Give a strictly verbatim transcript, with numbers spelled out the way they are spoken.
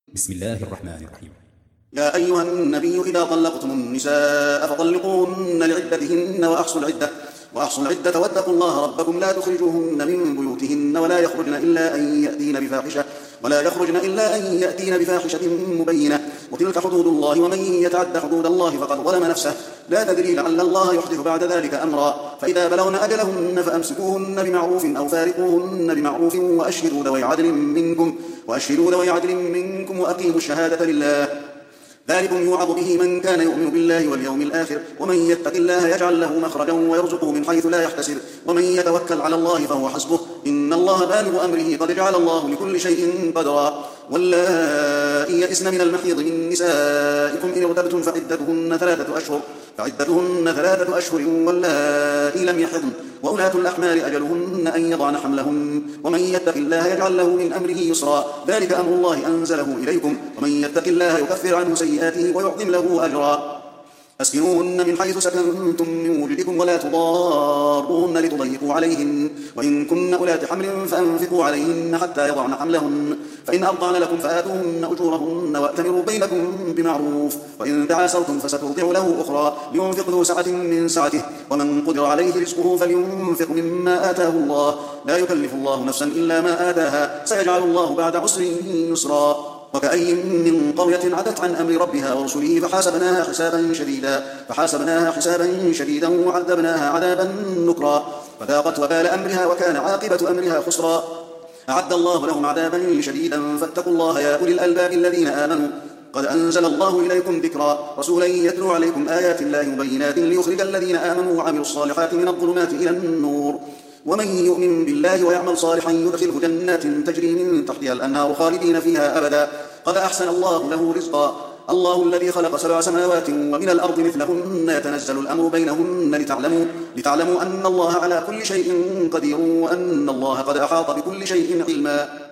بسم الله الرحمن الرحيم. يا أيها النبي إذا طلقتم النساء فطلقوهن لعدتهن وأحصوا العدة وأحصوا العدة واتقوا الله ربكم لا تخرجوهن من بيوتهن ولا يخرجن إلا أن يأتين بفاحشة ولا يخرجن إلا أن يأتين بفاحشة مبينة وتلك حدود الله ومن يتعد حدود الله فقد ظلم نفسه لا تدري لعل الله يحدث بعد ذلك أمرا فإذا بلغن أجلهن فأمسكوهن بمعروف أو فارقوهن بمعروف وأشهدوا ذوي عدل منكم وأشهدوا ذوي عدل منكم وأقيموا الشهادة لله ذلكم يوعظ به من كان يؤمن بالله واليوم الآخر ومن يتق الله يجعل له مخرجا ويرزقه من حيث لا يحتسب ومن يتوكل على الله فهو حسبه إن الله بالغ أمره قد جعل الله لكل شيء قدرا واللائي يئسن من المحيض من نسائكم إن ارتبتم فعدتهن ثلاثة أشهر فعدتهن ثلاثة أشهر واللائي لم يحضن وأولاة الأحمال أجلهن أن يضعن حملهن ومن يتق الله يجعل له من أمره يسرا ذلك أمر الله أنزله إليكم ومن يتق الله يكفر عنه سيئاته ويعظم له أجرا أسكنوهن من حيث سكنتم من وجدكم ولا تضاروهن لتضيقوا عليهن وإن كن أولات حمل فأنفقوا عليهن حتى يضعن حملهن فإن أرضعن لكم فآتوهن أجورهن وأتمروا بينكم بمعروف وإن تعاسرتم فسترضع له أخرى لينفق ذو سعة من سعته ومن قدر عليه رزقه فلينفق مما آتاه الله لا يكلف الله نفسا إلا ما آتاها سيجعل الله بعد عسر يسرا وكأي من قرية عتت عن أمر ربها ورسله فحاسبناها حسابا شديدا فحاسبناها حسابا شديدا وعذبناها عذابا نكرا فذاقت وبال أمرها وكان عاقبة أمرها خسرا أعد الله لهم عذابا شديدا فاتقوا الله يا أولي الألباب الذين آمنوا قد أنزل الله إليكم ذكرا رسولا يتلو عليكم آيات الله مبينات ليخرج الذين آمنوا وعملوا الصالحات من الظلمات إلى النور ومن يؤمن بالله ويعمل صالحا يدخله جنات تجري من تحتها الأنهار خالدين فيها أبدا قد أحسن الله له رزقا الله الذي خلق سبع سماوات ومن الأرض مثلهن يتنزل الأمر بينهن لتعلموا, لتعلموا أن الله على كل شيء قدير وأن الله قد أحاط بكل شيء علما